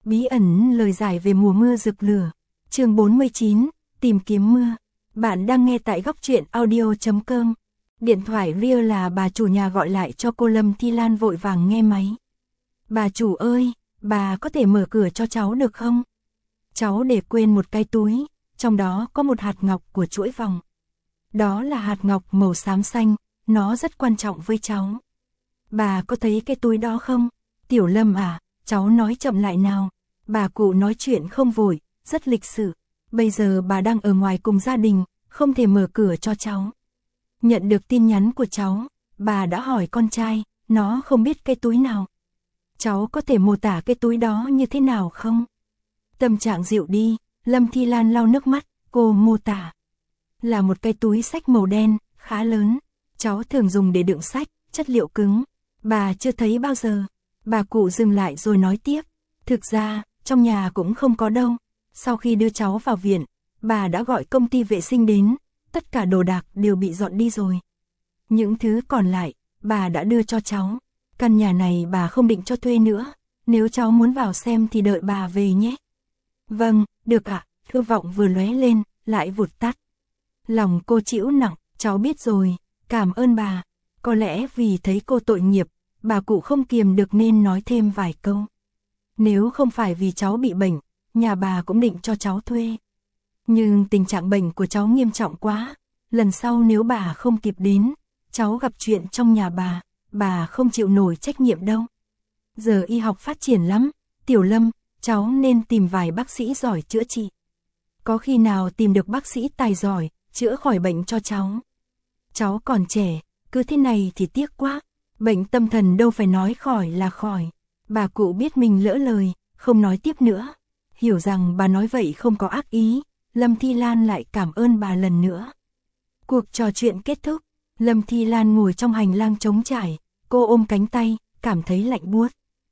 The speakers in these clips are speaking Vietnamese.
Bí ẩn lời giải về mùa mưa rực lửa. Chương 49, tìm kiếm mưa. Bạn đang nghe tại góc truyện audio.com. Điện thoại ria là bà chủ nhà gọi lại cho cô Lâm Thi Lan vội vàng nghe máy. Bà chủ ơi, bà có thể mở cửa cho cháu được không? Cháu để quên một cái túi, trong đó có một hạt ngọc của chuỗi vòng. Đó là hạt ngọc màu xám xanh, nó rất quan trọng với cháu. Bà có thấy cái túi đó không? Tiểu Lâm à, cháu nói chậm lại nào. Bà cụ nói chuyện không vội, rất lịch sự. Bây giờ bà đang ở ngoài cùng gia đình, không thể mở cửa cho cháu. Nhận được tin nhắn của cháu, bà đã hỏi con trai, nó không biết cái túi nào. Cháu có thể mô tả cái túi đó như thế nào không? Tâm trạng dịu đi, Lâm Thi Lan lau nước mắt, cô mô tả. Là một cái túi xách màu đen, khá lớn. Cháu thường dùng để đựng sách, chất liệu cứng. Bà chưa thấy bao giờ. Bà cụ dừng lại rồi nói tiếp. Thực ra, trong nhà cũng không có đâu. Sau khi đưa cháu vào viện, bà đã gọi công ty vệ sinh đến. Tất cả đồ đạc đều bị dọn đi rồi. Những thứ còn lại, bà đã đưa cho cháu. Căn nhà này bà không định cho thuê nữa. Nếu cháu muốn vào xem thì đợi bà về nhé. Vâng, được ạ. Hy vọng vừa lóe lên, lại vụt tắt. Lòng cô chịu nặng, cháu biết rồi, cảm ơn bà. Có lẽ vì thấy cô tội nghiệp, bà cụ không kiềm được nên nói thêm vài câu. Nếu không phải vì cháu bị bệnh, nhà bà cũng định cho cháu thuê. Nhưng tình trạng bệnh của cháu nghiêm trọng quá, lần sau nếu bà không kịp đến, cháu gặp chuyện trong nhà bà không chịu nổi trách nhiệm đâu. Giờ y học phát triển lắm, Tiểu Lâm, cháu nên tìm vài bác sĩ giỏi chữa trị. Có khi nào tìm được bác sĩ tài giỏi, chữa khỏi bệnh cho cháu. Cháu còn trẻ, cứ thế này thì tiếc quá. Bệnh tâm thần đâu phải nói khỏi là khỏi. Bà cụ biết mình lỡ lời, không nói tiếp nữa. Hiểu rằng bà nói vậy không có ác ý, Lâm Thi Lan lại cảm ơn bà lần nữa. Cuộc trò chuyện kết thúc, Lâm Thi Lan ngồi trong hành lang trống trải, cô ôm cánh tay, cảm thấy lạnh buốt.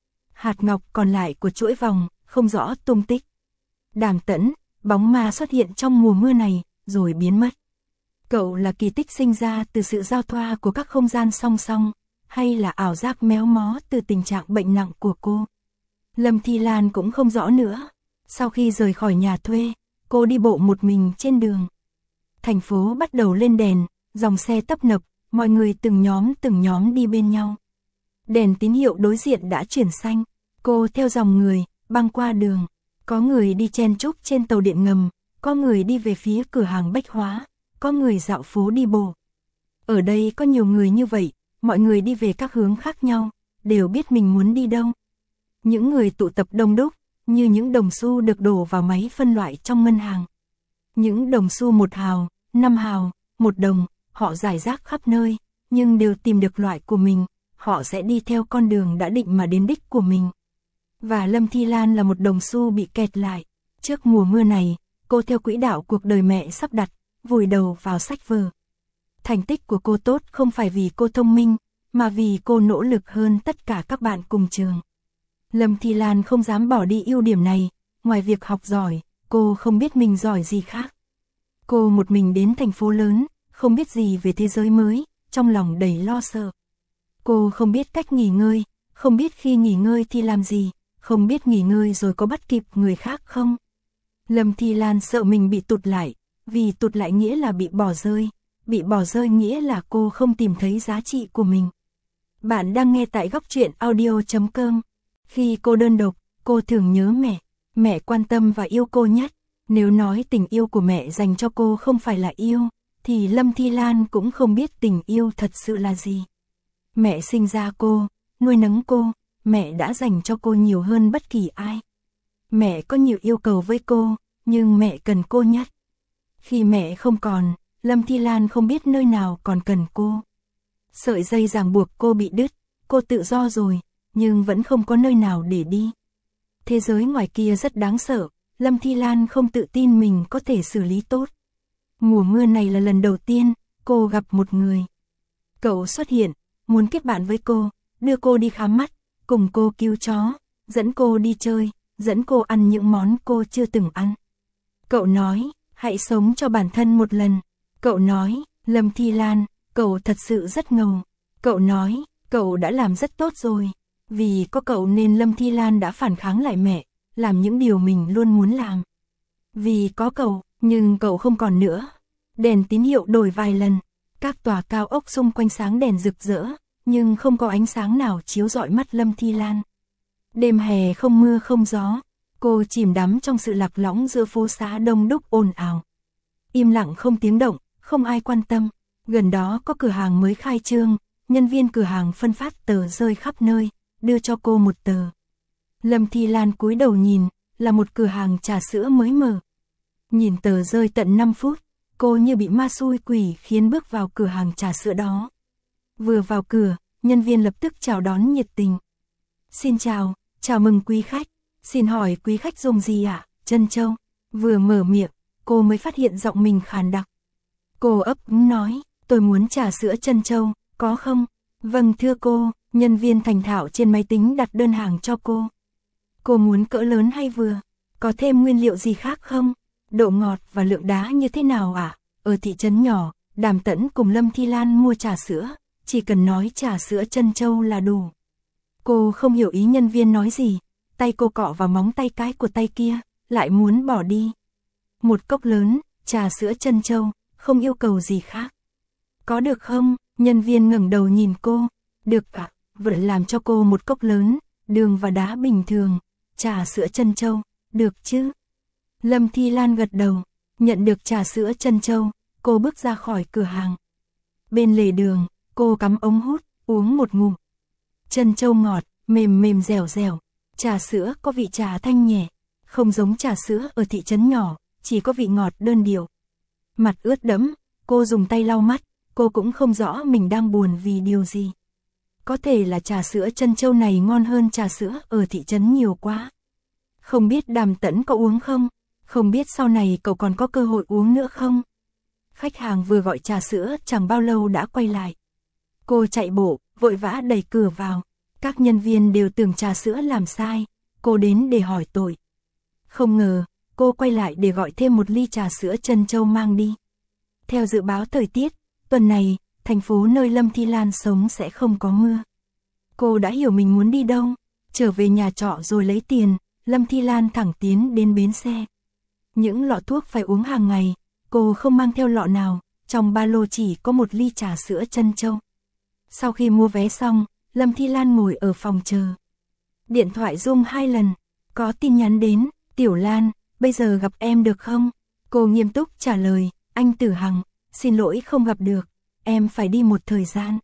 Hạt ngọc còn lại của chuỗi vòng, không rõ tung tích. Đàm Tẫn, bóng ma xuất hiện trong mùa mưa này, rồi biến mất. Cậu là kỳ tích sinh ra từ sự giao thoa của các không gian song song, hay là ảo giác méo mó từ tình trạng bệnh nặng của cô? Lâm Thi Lan cũng không rõ nữa. Sau khi rời khỏi nhà thuê, cô đi bộ một mình trên đường. Thành phố bắt đầu lên đèn, dòng xe tấp nập, mọi người từng nhóm đi bên nhau. Đèn tín hiệu đối diện đã chuyển xanh, cô theo dòng người, băng qua đường. Có người đi chen chúc trên tàu điện ngầm, có người đi về phía cửa hàng bách hóa, có người dạo phố đi bộ. Ở đây có nhiều người như vậy, mọi người đi về các hướng khác nhau, đều biết mình muốn đi đâu. Những người tụ tập đông đúc, như những đồng xu được đổ vào máy phân loại trong ngân hàng. Những đồng xu 1 hào, 5 hào, 1 đồng, họ rải rác khắp nơi, nhưng đều tìm được loại của mình, họ sẽ đi theo con đường đã định mà đến đích của mình. Và Lâm Thi Lan là một đồng xu bị kẹt lại. Trước mùa mưa này, cô theo quỹ đạo cuộc đời mẹ sắp đặt, vùi đầu vào sách vở. Thành tích của cô tốt không phải vì cô thông minh, mà vì cô nỗ lực hơn tất cả các bạn cùng trường. Lâm Thi Lan không dám bỏ đi ưu điểm này, ngoài việc học giỏi, cô không biết mình giỏi gì khác. Cô một mình đến thành phố lớn, không biết gì về thế giới mới, trong lòng đầy lo sợ. Cô không biết cách nghỉ ngơi, không biết khi nghỉ ngơi thì làm gì, không biết nghỉ ngơi rồi có bắt kịp người khác không. Lâm Thi Lan sợ mình bị tụt lại, vì tụt lại nghĩa là bị bỏ rơi nghĩa là cô không tìm thấy giá trị của mình. Bạn đang nghe tại góc truyện audio.com. Khi cô đơn độc, cô thường nhớ mẹ quan tâm và yêu cô nhất. Nếu nói tình yêu của mẹ dành cho cô không phải là yêu, thì Lâm Thi Lan cũng không biết tình yêu thật sự là gì. Mẹ sinh ra cô, nuôi nấng cô, mẹ đã dành cho cô nhiều hơn bất kỳ ai. Mẹ có nhiều yêu cầu với cô, nhưng mẹ cần cô nhất. Khi mẹ không còn, Lâm Thi Lan không biết nơi nào còn cần cô. Sợi dây ràng buộc cô bị đứt, cô tự do rồi, nhưng vẫn không có nơi nào để đi. Thế giới ngoài kia rất đáng sợ, Lâm Thi Lan không tự tin mình có thể xử lý tốt. Mùa mưa này là lần đầu tiên cô gặp một người. Cậu xuất hiện, muốn kết bạn với cô, đưa cô đi khám mắt, cùng cô cứu chó, dẫn cô đi chơi, dẫn cô ăn những món cô chưa từng ăn. Cậu nói, hãy sống cho bản thân một lần. Cậu nói, Lâm Thi Lan, cậu thật sự rất ngầu. Cậu nói, cậu đã làm rất tốt rồi. Vì có cậu nên Lâm Thi Lan đã phản kháng lại mẹ, làm những điều mình luôn muốn làm. Vì có cậu, nhưng cậu không còn nữa. Đèn tín hiệu đổi vài lần, các tòa cao ốc xung quanh sáng đèn rực rỡ, nhưng không có ánh sáng nào chiếu rọi mắt Lâm Thi Lan. Đêm hè không mưa không gió, cô chìm đắm trong sự lạc lõng giữa phố xá đông đúc ồn ào. Im lặng không tiếng động, không ai quan tâm. Gần đó có cửa hàng mới khai trương, nhân viên cửa hàng phân phát tờ rơi khắp nơi, đưa cho cô một tờ. Lâm Thi Lan cúi đầu nhìn, là một cửa hàng trà sữa mới mở. Nhìn tờ rơi tận 5 phút, cô như bị ma xui quỷ khiến bước vào cửa hàng trà sữa đó. Vừa vào cửa, nhân viên lập tức chào đón nhiệt tình. Xin chào, chào mừng quý khách, xin hỏi quý khách dùng gì ạ? Trân châu. Vừa mở miệng, cô mới phát hiện giọng mình khàn đặc. Cô ấp úng nói, tôi muốn trà sữa trân châu, có không? Vâng thưa cô, nhân viên thành thạo trên máy tính đặt đơn hàng cho cô. Cô muốn cỡ lớn hay vừa? Có thêm nguyên liệu gì khác không? Độ ngọt và lượng đá như thế nào ạ? Ở thị trấn nhỏ, Đàm Tẫn cùng Lâm Thi Lan mua trà sữa, chỉ cần nói trà sữa trân châu là đủ. Cô không hiểu ý nhân viên nói gì, tay cô cọ vào móng tay cái của tay kia, lại muốn bỏ đi. Một cốc lớn, trà sữa trân châu, không yêu cầu gì khác. Có được không? Nhân viên ngẩng đầu nhìn cô. Được ạ, vẫn làm cho cô một cốc lớn, đường và đá bình thường, trà sữa trân châu, được chứ? Lâm Thi Lan gật đầu, nhận được trà sữa trân châu, cô bước ra khỏi cửa hàng. Bên lề đường, cô cắm ống hút, uống một ngụm. Trân châu ngọt, mềm mềm dẻo dẻo, trà sữa có vị trà thanh nhẹ, không giống trà sữa ở thị trấn nhỏ, chỉ có vị ngọt đơn điệu. Mặt ướt đẫm, cô dùng tay lau mắt, cô cũng không rõ mình đang buồn vì điều gì. Có thể là trà sữa trân châu này ngon hơn trà sữa ở thị trấn nhiều quá. Không biết Đàm Tẫn có uống không? Không biết sau này cậu còn có cơ hội uống nữa không? Khách hàng vừa gọi trà sữa chẳng bao lâu đã quay lại. Cô chạy bộ, vội vã đẩy cửa vào. Các nhân viên đều tưởng trà sữa làm sai, cô đến để hỏi tội. Không ngờ, cô quay lại để gọi thêm một ly trà sữa trân châu mang đi. Theo dự báo thời tiết, tuần này, thành phố nơi Lâm Thi Lan sống sẽ không có mưa. Cô đã hiểu mình muốn đi đâu, trở về nhà trọ rồi lấy tiền, Lâm Thi Lan thẳng tiến đến bến xe. Những lọ thuốc phải uống hàng ngày, cô không mang theo lọ nào, trong ba lô chỉ có một ly trà sữa trân châu. Sau khi mua vé xong, Lâm Thi Lan ngồi ở phòng chờ. Điện thoại rung 2 lần, có tin nhắn đến, Tiểu Lan, bây giờ gặp em được không? Cô nghiêm túc trả lời, anh Tử Hằng, xin lỗi không gặp được, em phải đi một thời gian.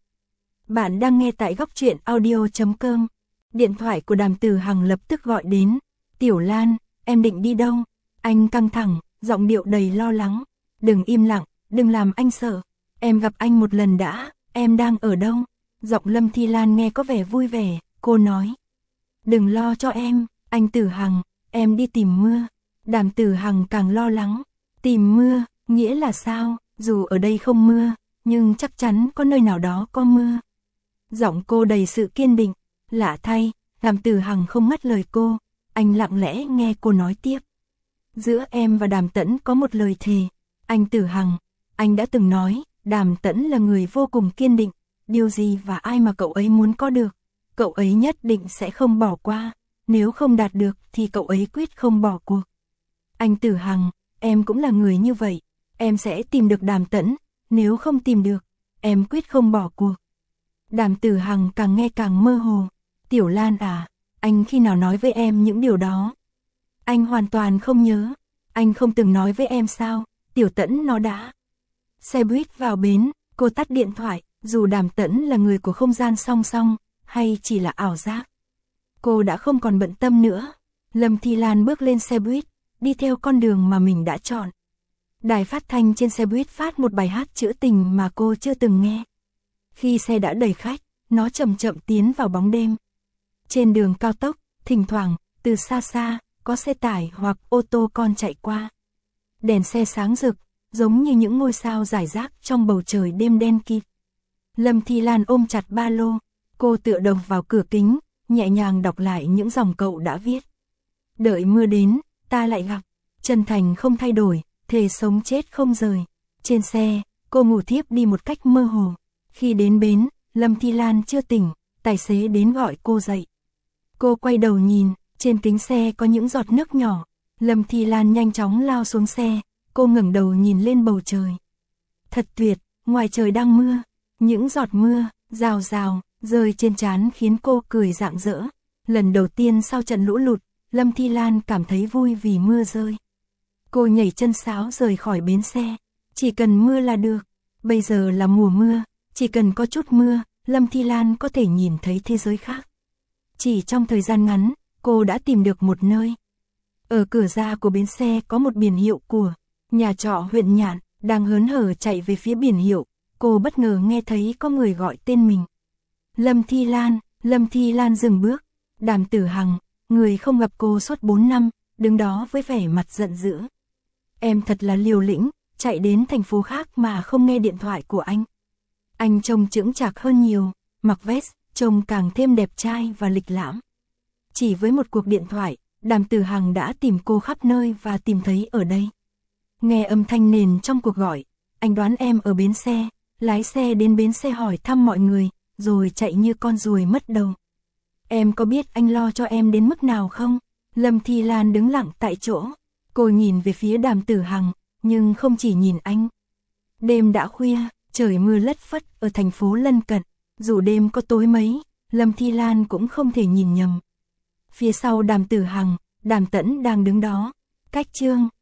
Bạn đang nghe tại góc truyện audio.com. Điện thoại của Đàm Tử Hằng lập tức gọi đến, Tiểu Lan, em định đi đâu? Anh căng thẳng, giọng điệu đầy lo lắng. Đừng im lặng, đừng làm anh sợ. Em gặp anh một lần đã, em đang ở đâu? Giọng Lâm Thi Lan nghe có vẻ vui vẻ, cô nói. Đừng lo cho em, anh Tử Hằng, em đi tìm mưa. Đàm Tử Hằng càng lo lắng. Tìm mưa, nghĩa là sao? Dù ở đây không mưa, nhưng chắc chắn có nơi nào đó có mưa. Giọng cô đầy sự kiên định. Lạ thay, Đàm Tử Hằng không ngắt lời cô. Anh lặng lẽ nghe cô nói tiếp. Giữa em và Đàm Tẫn có một lời thề. Anh Tử Hằng, anh đã từng nói, Đàm Tẫn là người vô cùng kiên định. Điều gì và ai mà cậu ấy muốn có được, cậu ấy nhất định sẽ không bỏ qua. Nếu không đạt được thì cậu ấy quyết không bỏ cuộc. Anh Tử Hằng, em cũng là người như vậy. Em sẽ tìm được Đàm Tẫn. Nếu không tìm được, em quyết không bỏ cuộc. Đàm Tử Hằng càng nghe càng mơ hồ. Tiểu Lan à, anh khi nào nói với em những điều đó? Anh hoàn toàn không nhớ. Anh không từng nói với em sao? Tiểu Tẫn nó đã. Xe buýt vào bến, cô tắt điện thoại. Dù Đàm Tẫn là người của không gian song song, hay chỉ là ảo giác. Cô đã không còn bận tâm nữa. Lâm Thi Lan bước lên xe buýt, đi theo con đường mà mình đã chọn. Đài phát thanh trên xe buýt phát một bài hát trữ tình mà cô chưa từng nghe. Khi xe đã đầy khách, nó chậm chậm tiến vào bóng đêm. Trên đường cao tốc, thỉnh thoảng, từ xa xa, có xe tải hoặc ô tô con chạy qua. Đèn xe sáng rực, giống như những ngôi sao rải rác trong bầu trời đêm đen kịt. Lâm Thi Lan ôm chặt ba lô, cô tựa đầu vào cửa kính, nhẹ nhàng đọc lại những dòng cậu đã viết. Đợi mưa đến, ta lại gặp, chân thành không thay đổi, thề sống chết không rời. Trên xe, cô ngủ thiếp đi một cách mơ hồ. Khi đến bến, Lâm Thi Lan chưa tỉnh, tài xế đến gọi cô dậy. Cô quay đầu nhìn, Trên kính xe có những giọt nước nhỏ. Lâm Thi Lan nhanh chóng lao xuống xe, cô ngẩng đầu nhìn lên bầu trời. Thật tuyệt, ngoài trời đang mưa, những giọt mưa, rào rào, rơi trên trán khiến cô cười rạng rỡ. Lần đầu tiên sau trận lũ lụt, Lâm Thi Lan cảm thấy vui vì mưa rơi. Cô nhảy chân sáo rời khỏi bến xe, chỉ cần mưa là được, bây giờ là mùa mưa, chỉ cần có chút mưa, Lâm Thi Lan có thể nhìn thấy thế giới khác. Chỉ trong thời gian ngắn, cô đã tìm được một nơi. Ở cửa ra của bến xe có một biển hiệu của nhà trọ huyện Nhạn, đang hớn hở chạy về phía biển hiệu, cô bất ngờ nghe thấy có người gọi tên mình. Lâm Thi Lan dừng bước, Đàm Tử Hằng, người không gặp cô suốt 4 năm, đứng đó với vẻ mặt giận dữ. Em thật là liều lĩnh, chạy đến thành phố khác mà không nghe điện thoại của anh. Anh trông chững chạc hơn nhiều, mặc vest, trông càng thêm đẹp trai và lịch lãm. Chỉ với một cuộc điện thoại, Đàm Tử Hằng đã tìm cô khắp nơi và tìm thấy ở đây. Nghe âm thanh nền trong cuộc gọi, anh đoán em ở bến xe, lái xe đến bến xe hỏi thăm mọi người, rồi chạy như con ruồi mất đầu. Em có biết anh lo cho em đến mức nào không? Lâm Thi Lan đứng lặng tại chỗ, cô nhìn về phía Đàm Tử Hằng, nhưng không chỉ nhìn anh. Đêm đã khuya, trời mưa lất phất ở thành phố lân cận, dù đêm có tối mấy, Lâm Thi Lan cũng không thể nhìn nhầm. Phía sau Đàm Tử Hằng, Đàm Tẫn đang đứng đó, cách Trương